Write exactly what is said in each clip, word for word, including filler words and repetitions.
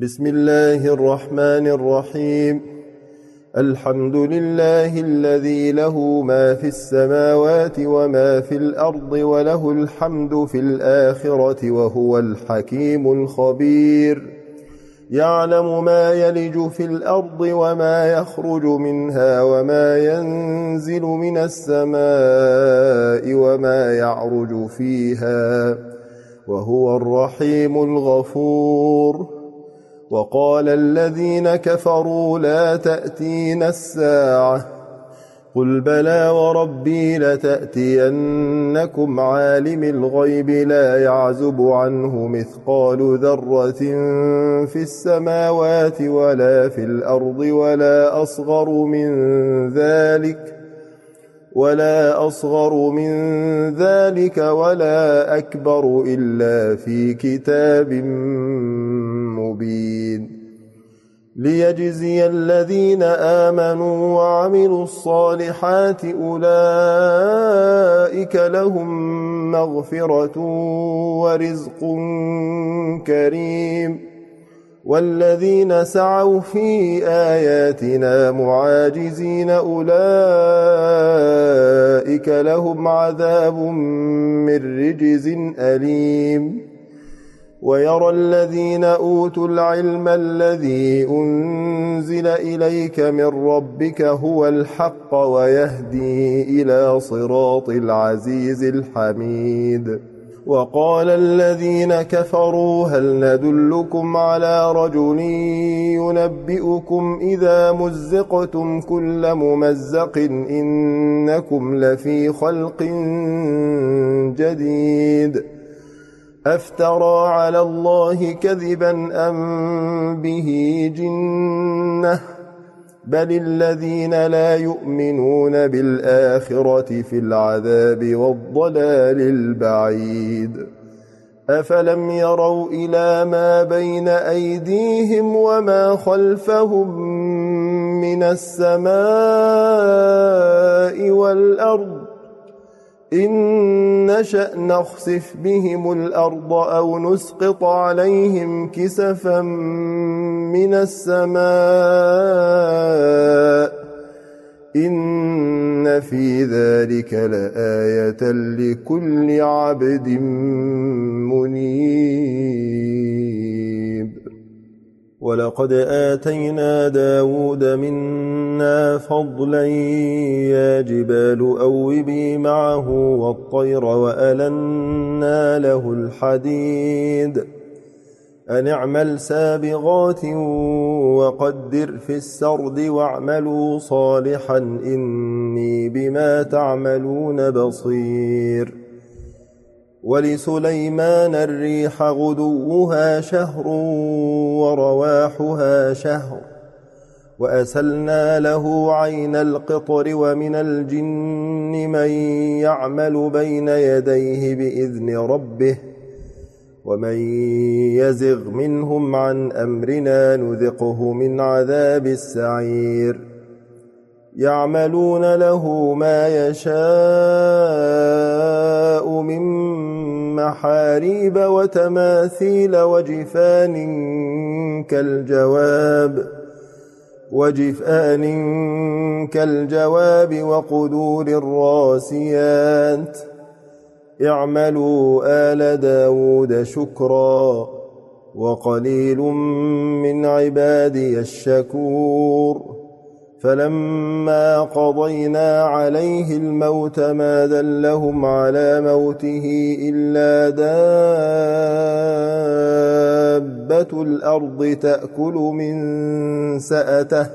بسم الله الرحمن الرحيم. الحمد لله الذي له ما في السماوات وما في الأرض وله الحمد في الآخرة وهو الحكيم الخبير. يعلم ما يلج في الأرض وما يخرج منها وما ينزل من السماء وما يعرج فيها وهو الرحيم الغفور. وقال الذين كفروا لا تأتينا الساعة قل بلى وربي لتأتينكم عالم الغيب لا يعزب عنه مثقال ذرة في السماوات ولا في الأرض ولا أصغر من ذلك ولا أصغر من ذلك ولا أكبر إلا في كتاب مبين. ليجزي الذين آمنوا وعملوا الصالحات أولئك لهم مغفرة ورزق كريم. والذين سعوا في آياتنا معاجزين أولئك لهم عذاب من رجز أليم. ويرى الذين أوتوا العلم الذي أنزل إليك من ربك هو الحق ويهدي إلى صراط العزيز الحميد. وقال الذين كفروا هل ندلكم على رجل ينبئكم إذا مزقتم كل ممزق إنكم لفي خلق جديد أفترى على الله كذبا أم به جنة بل الذين لا يؤمنون بالآخرة في العذاب والضلال البعيد. أفلم يروا إلى ما بين أيديهم وما خلفهم من السماء والأرض إن نشأ نخسف بهم الأرض أو نسقط عليهم كسفا من السماء إن في ذلك لآية لكل عبد منيب. ولقد آتينا داود منا فضلا يا جبال أوبي معه والطير وألنا له الحديد أن اعمل سابغات وقدر في السرد واعملوا صالحا إني بما تعملون بصير. ولسليمان الريح غدوها شهر ورواحها شهر وأسلنا له عين القطر ومن الجن من يعمل بين يديه بإذن ربه ومن يزغ منهم عن أمرنا نذقه من عذاب السعير. يعملون له ما يشاء من محاريب وتماثيل وجفان كالجواب وجفان كالجواب وقدور الراسيات. اعملوا آل داود شكرا وقليل من عبادي الشكور. فلما قضينا عليه الموت ما دلهم على موته إلا دابة الأرض تأكل من سأته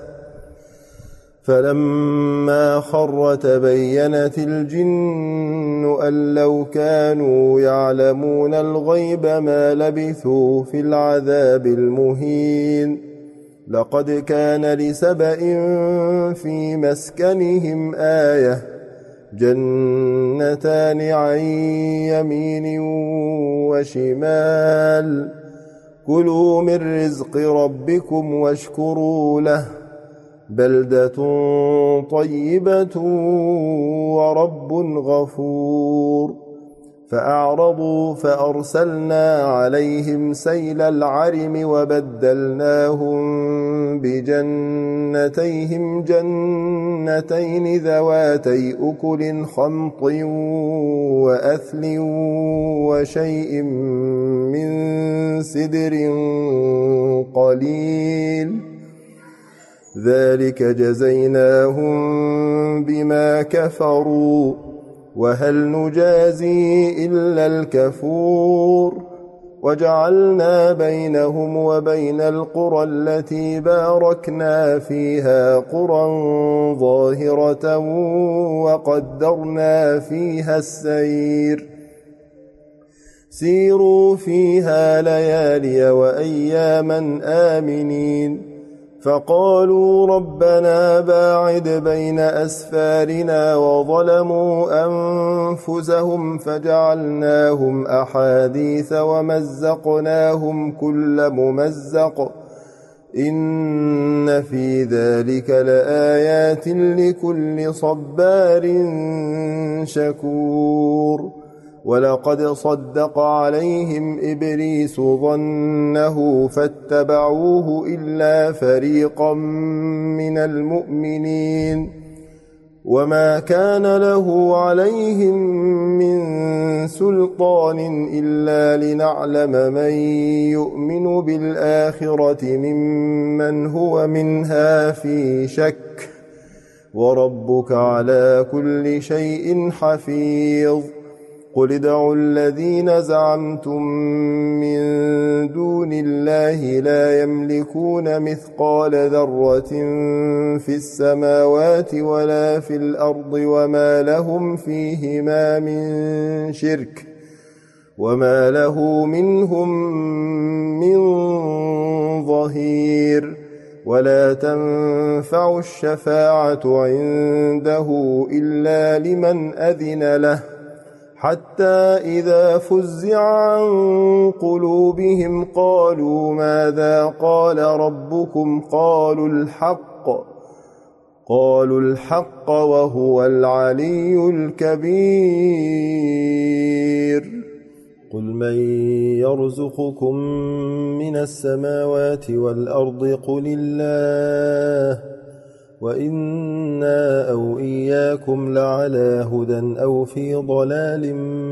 فلما خر تبينت الجن أن لو كانوا يعلمون الغيب ما لبثوا في العذاب المهين. لقد كان لسبإ في مسكنهم آية جنتان عن يمين وشمال كلوا من رزق ربكم واشكروا له بلدة طيبة ورب غفور. فأعرضوا فأرسلنا عليهم سيل العرم وبدلناهم بجنتيهم جنتين ذواتي أكل خمط وأثل وشيء من سدر قليل ذلك جزيناهم بما كفروا وهل نجازي إلا الكفور وجعلنا بينهم وبين القرى التي باركنا فيها قرى ظاهرة وقدرنا فيها السير سيروا فيها ليالي وأياما آمنين فقالوا ربنا باعد بين أسفارنا وظلموا أنفسهم فجعلناهم أحاديث ومزقناهم كل ممزق إن في ذلك لآيات لكل صبار شكور ولقد صدق عليهم إبليس ظنه فاتبعوه إلا فريقا من المؤمنين وما كان له عليهم من سلطان إلا لنعلم من يؤمن بالآخرة ممن هو منها في شك وربك على كل شيء حفيظ قل ادعوا الذين زعمتم من دون الله لا يملكون مثقال ذرة في السماوات ولا في الأرض وما لهم فيهما من شرك وما له منهم من ظهير ولا تنفع الشفاعة عنده إلا لمن أذن له حتى إذا فزع عن قلوبهم قالوا ماذا قال ربكم قالوا الحق قالوا الحق وهو العلي الكبير قل من يرزقكم من السماوات والأرض قل الله وإنا أو إياكم لعلى هدى أو في ضلال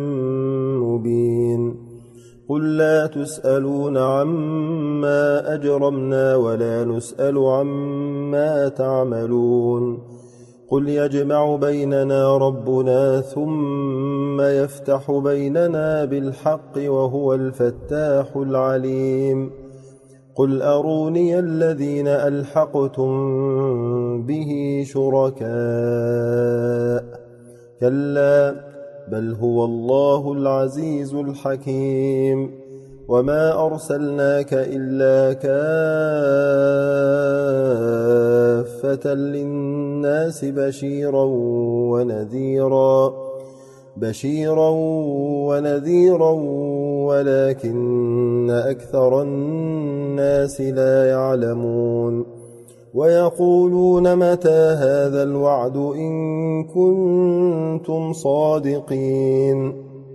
مبين قل لا تسألون عما أجرمنا ولا نسأل عما تعملون قل يجمع بيننا ربنا ثم يفتح بيننا بالحق وهو الفتاح العليم قل أروني الذين ألحقتم به شركاء كلا بل هو الله العزيز الحكيم وما أرسلناك إلا كافة للناس بشيرا ونذيرا بشيرا ونذيرا ولكن أكثر الناس لا يعلمون ويقولون متى هذا الوعد إن كنتم صادقين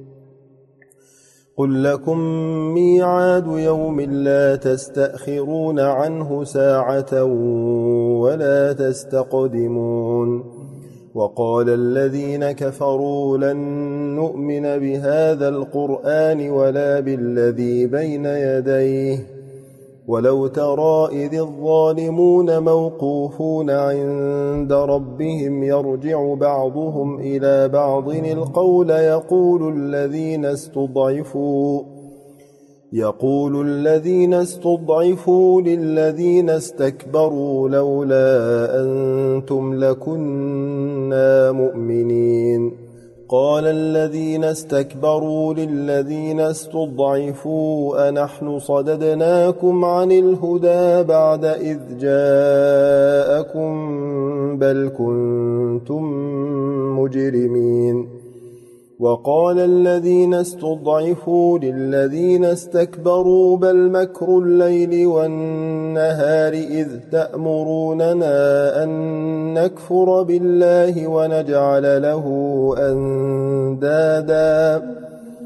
قل لكم ميعاد يوم لا تستأخرون عنه ساعة ولا تستقدمون وقال الذين كفروا لن نؤمن بهذا القرآن ولا بالذي بين يديه ولو ترى إذ الظالمون موقوفون عند ربهم يرجع بعضهم إلى بعض القول يقول الذين استضعفوا يقول الذين استضعفوا للذين استكبروا لولا أنتم لكنا مؤمنين قال الذين استكبروا للذين استضعفوا أنحن صددناكم عن الهدى بعد إذ جاءكم بل كنتم مجرمين وقال الذين استضعفوا للذين استكبروا بل مكر الليل والنهار إذ تأمروننا أن نكفر بالله ونجعل له أندادا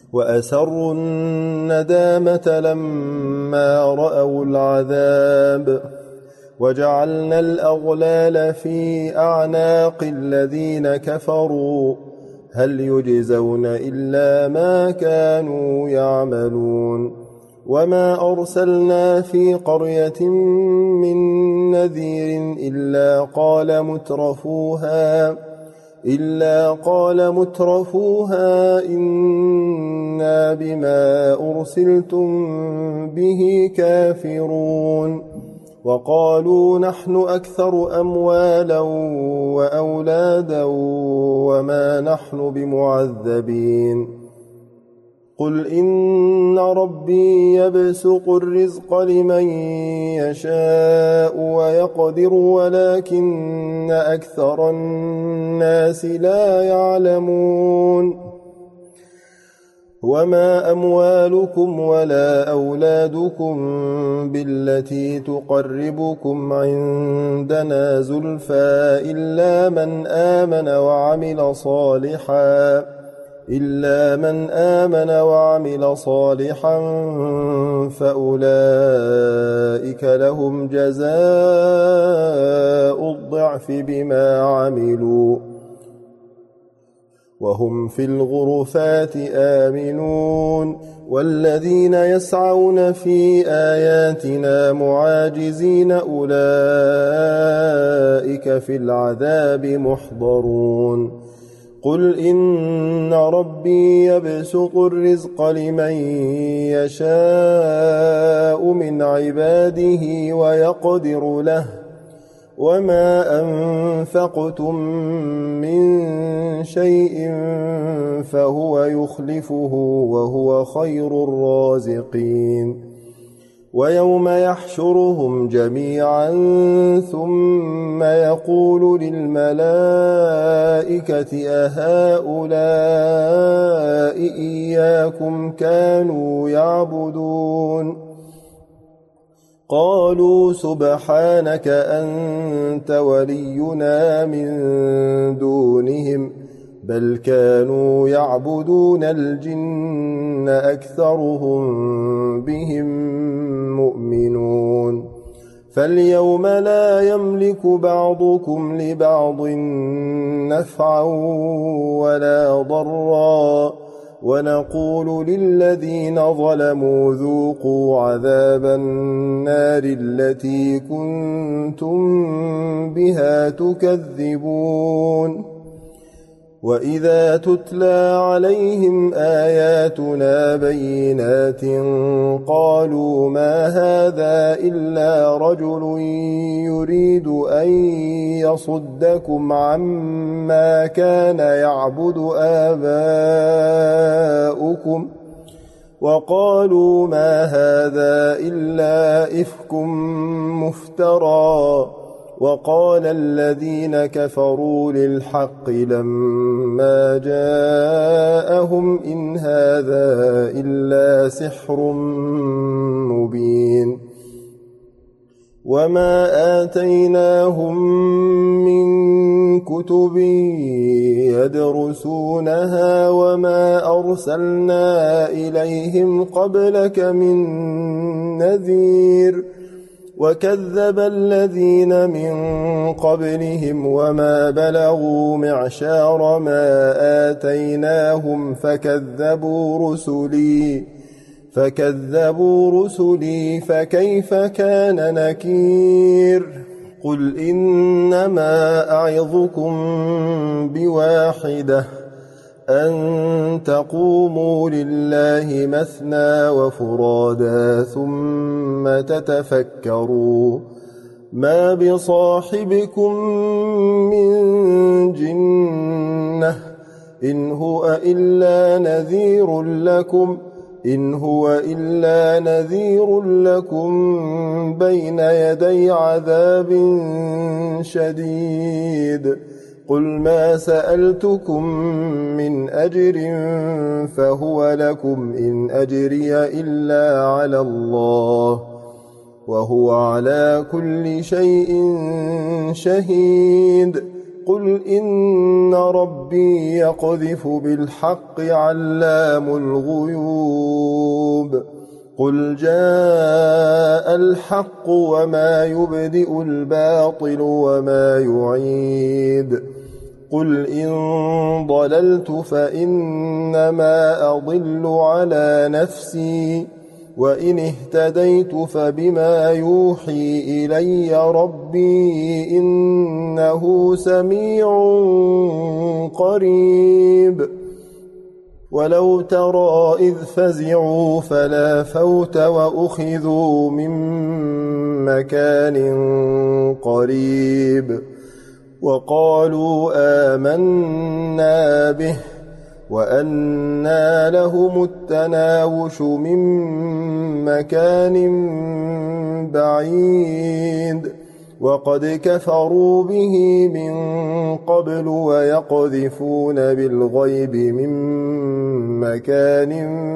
وأسروا الندامة لما رأوا العذاب وجعلنا الأغلال في أعناق الذين كفروا هل يجزون إلا ما كانوا يعملون وما أرسلنا في قرية من نذير إلا قال مترفوها إلا قال مترفوها إنا بما أرسلتم به كافرون وقالوا نحن أكثر أموالا وأولادا وما نحن بمعذبين قل إن ربي يبسط الرزق لمن يشاء ويقدر ولكن أكثر الناس لا يعلمون وما أموالكم ولا أولادكم بالتي تقربكم عندنا زلفى إلا من آمن وعمل صالحا إلا من آمن وعمل صالحا فأولئك لهم جزاء الضعف بما عملوا وهم في الغرفات آمنون والذين يسعون في آياتنا معاجزين أولئك في العذاب محضرون قل إن ربي يبسط الرزق لمن يشاء من عباده ويقدر له وما أنفقتم من شيء فهو يخلفه وهو خير الرازقين ويوم يحشرهم جميعا ثم يقول للملائكة أهؤلاء إياكم كانوا يعبدون قالوا سبحانك أنت ولينا من دونهم بل كانوا يعبدون الجن أكثرهم بهم مؤمنون فاليوم لا يملك بعضكم لبعض نفعا ولا ضرا ونقول للذين ظلموا ذوقوا عذاب النار التي كنتم بها تكذبون وإذا تتلى عليهم آياتنا بينات قالوا ما هذا إلا رجل يريد أن يصدكم عما كان يعبد آباؤكم وقالوا ما هذا إلا إفك مفترى وقال الذين كفروا للحق لما جاءهم إن هذا إلا سحر مبين وما آتيناهم من كتب يدرسونها وما أرسلنا إليهم قبلك من نذير وكذب الذين من قبلهم وما بلغوا معشار ما آتيناهم فكذبوا رسلي فكذبوا رسلي فكيف كان نكير قل إنما أعظكم بواحدة أن تقوموا لله مثنى وفرادا ثم تتفكروا ما بصاحبكم من جنة إن هو إلا نذير لكم إن هو إلا نذير لكم بين يدي عذاب شديد قل ما سألتكم من أجر فهو لكم إن أجري إلا على الله وهو على كل شيء شهيد قل إن ربي يقذف بالحق علام الغيوب قل جاء الحق وما يبدئ الباطل وما يعيد قل إن ضللت فإنما أضل على نفسي وإن اهتديت فبما يوحي إلي ربي إنه سميع قريب ولو ترى إذ فزعوا فلا فوت وأخذوا من مكان قريب وقالوا آمنا به وأنى لهم التناوش من مكان بعيد وقد كفروا به من قبل ويقذفون بالغيب من مكان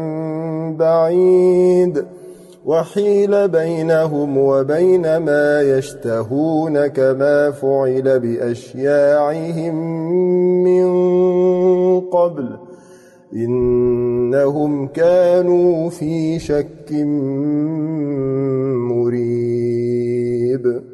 بعيد وحيل بينهم وبين ما يشتهون كما فعل بأشياعهم من قبل إنهم كانوا في شك مريب